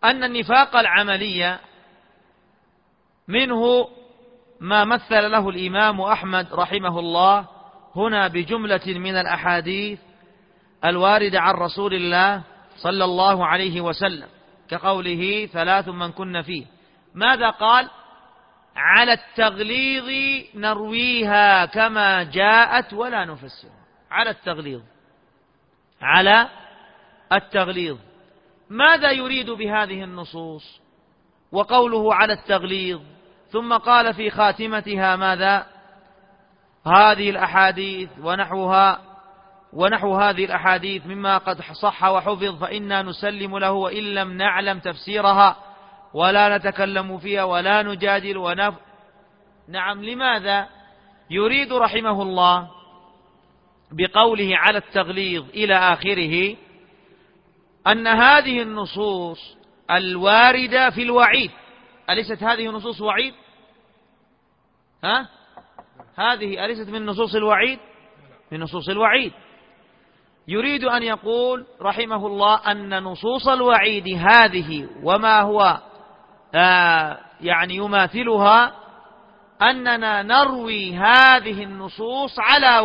أن النفاق العملي منه ما مثل له الإمام أحمد رحمه الله هنا بجملة من الأحاديث الواردة عن رسول الله صلى الله عليه وسلم، كقوله 3 من كن فيه. ماذا قال؟ على التغليظ نرويها كما جاءت ولا نفسرها. على التغليظ، على التغليظ. ماذا يريد بهذه النصوص وقوله على التغليظ؟ ثم قال في خاتمتها ماذا؟ هذه الأحاديث ونحو هذه الأحاديث مما قد صح وحفظ فإنا نسلم له وإن لم نعلم تفسيرها ولا نتكلم فيها ولا نجادل نعم. لماذا يريد رحمه الله بقوله على التغليظ إلى آخره أن هذه النصوص الواردة في الوعيد، أليست هذه نصوص وعيد؟ هذه أليست من نصوص الوعيد؟ من نصوص الوعيد. يريد أن يقول رحمه الله أن نصوص الوعيد هذه وما هو يعني يماثلها أننا نروي هذه النصوص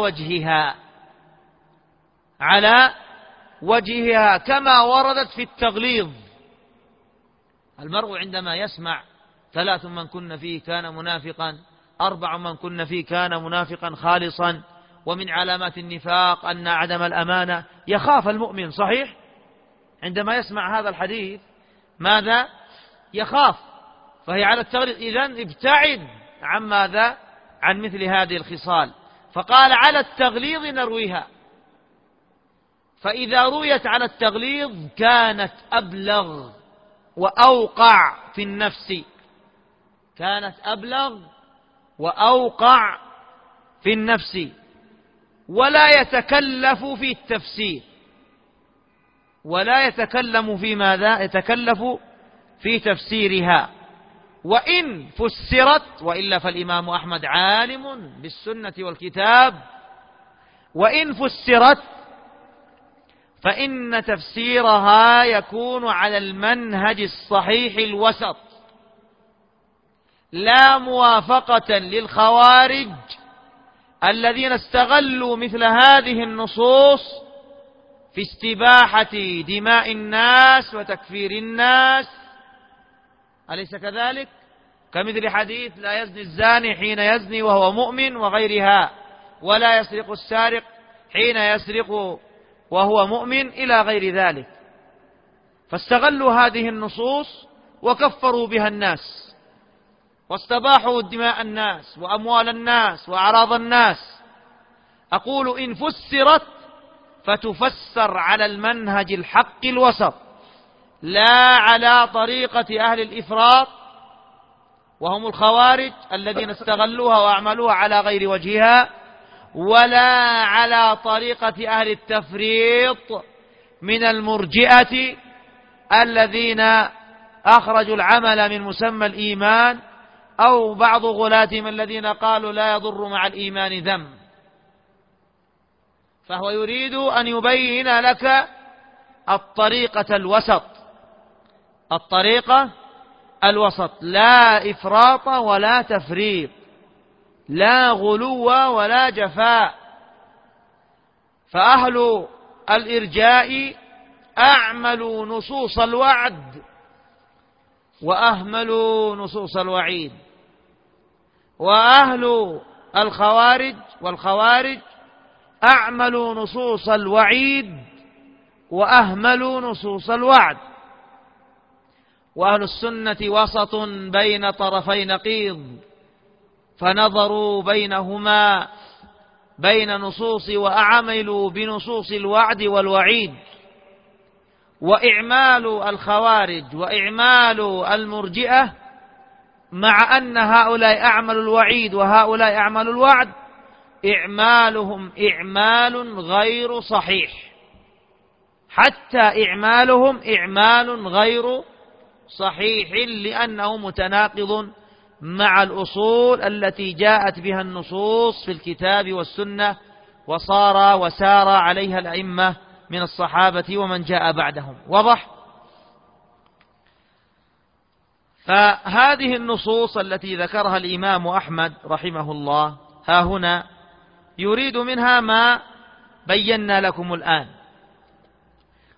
على وجهها كما وردت في التغليظ. المرء عندما يسمع 3 من كن فيه كان منافقا، 4 من كن فيه كان منافقا خالصا، ومن علامات النفاق أن عدم الأمانة، يخاف المؤمن صحيح عندما يسمع هذا الحديث، ماذا؟ يخاف. فهي على التغليظ. إذن ابتعد عن ماذا؟ عن مثل هذه الخصال. فقال على التغليظ نرويها. فإذا رويت على التغليظ كانت أبلغ وأوقع في النفس، كانت أبلغ وأوقع في النفس، ولا يتكلف في التفسير، ولا يتكلم في ماذا؟ يتكلف في تفسيرها. وإن فسرت، وإلا فالإمام أحمد عالم بالسنة والكتاب، وإن فسرت فإن تفسيرها يكون على المنهج الصحيح الوسط، لا موافقة للخوارج الذين استغلوا مثل هذه النصوص في استباحة دماء الناس وتكفير الناس، أليس كذلك؟ كمثل حديث لا يزني الزاني حين يزني وهو مؤمن وغيرها، ولا يسرق السارق حين يسرق وهو مؤمن، إلى غير ذلك. فاستغلوا هذه النصوص وكفروا بها الناس واستباحوا دماء الناس وأموال الناس وأعراض الناس. أقول إن فسرت فتفسر على المنهج الحق الوسط، لا على طريقة أهل الإفراط وهم الخوارج الذين استغلوها وأعملوها على غير وجهها، ولا على طريقة أهل التفريط من المرجئة الذين أخرجوا العمل من مسمى الإيمان، أو بعض غلاتهم الذين قالوا لا يضر مع الإيمان ذنب. فهو يريد أن يبين لك الطريقة الوسط، الطريقة الوسط، لا إفراط ولا تفريط، لا غلو ولا جفاء. فأهل الإرجاء أعملوا نصوص الوعد وأهملوا نصوص الوعيد، وأهل والخوارج أعملوا نصوص الوعيد وأهملوا نصوص الوعد. وأهل السنة وسط بين طرفي نقيض، فنظروا بينهما بين نصوص وأعملوا بنصوص الوعد والوعيد. وإعمال الخوارج وإعمال المرجئة، مع أن هؤلاء أعملوا الوعيد وهؤلاء أعملوا الوعد، إعمالهم إعمال غير صحيح، حتى إعمالهم إعمال غير صحيح، لأنه متناقض مع الأصول التي جاءت بها النصوص في الكتاب والسنة وسار عليها الأئمة من الصحابة ومن جاء بعدهم. واضح؟ فهذه النصوص التي ذكرها الإمام أحمد رحمه الله ها هنا يريد منها ما بينا لكم الآن،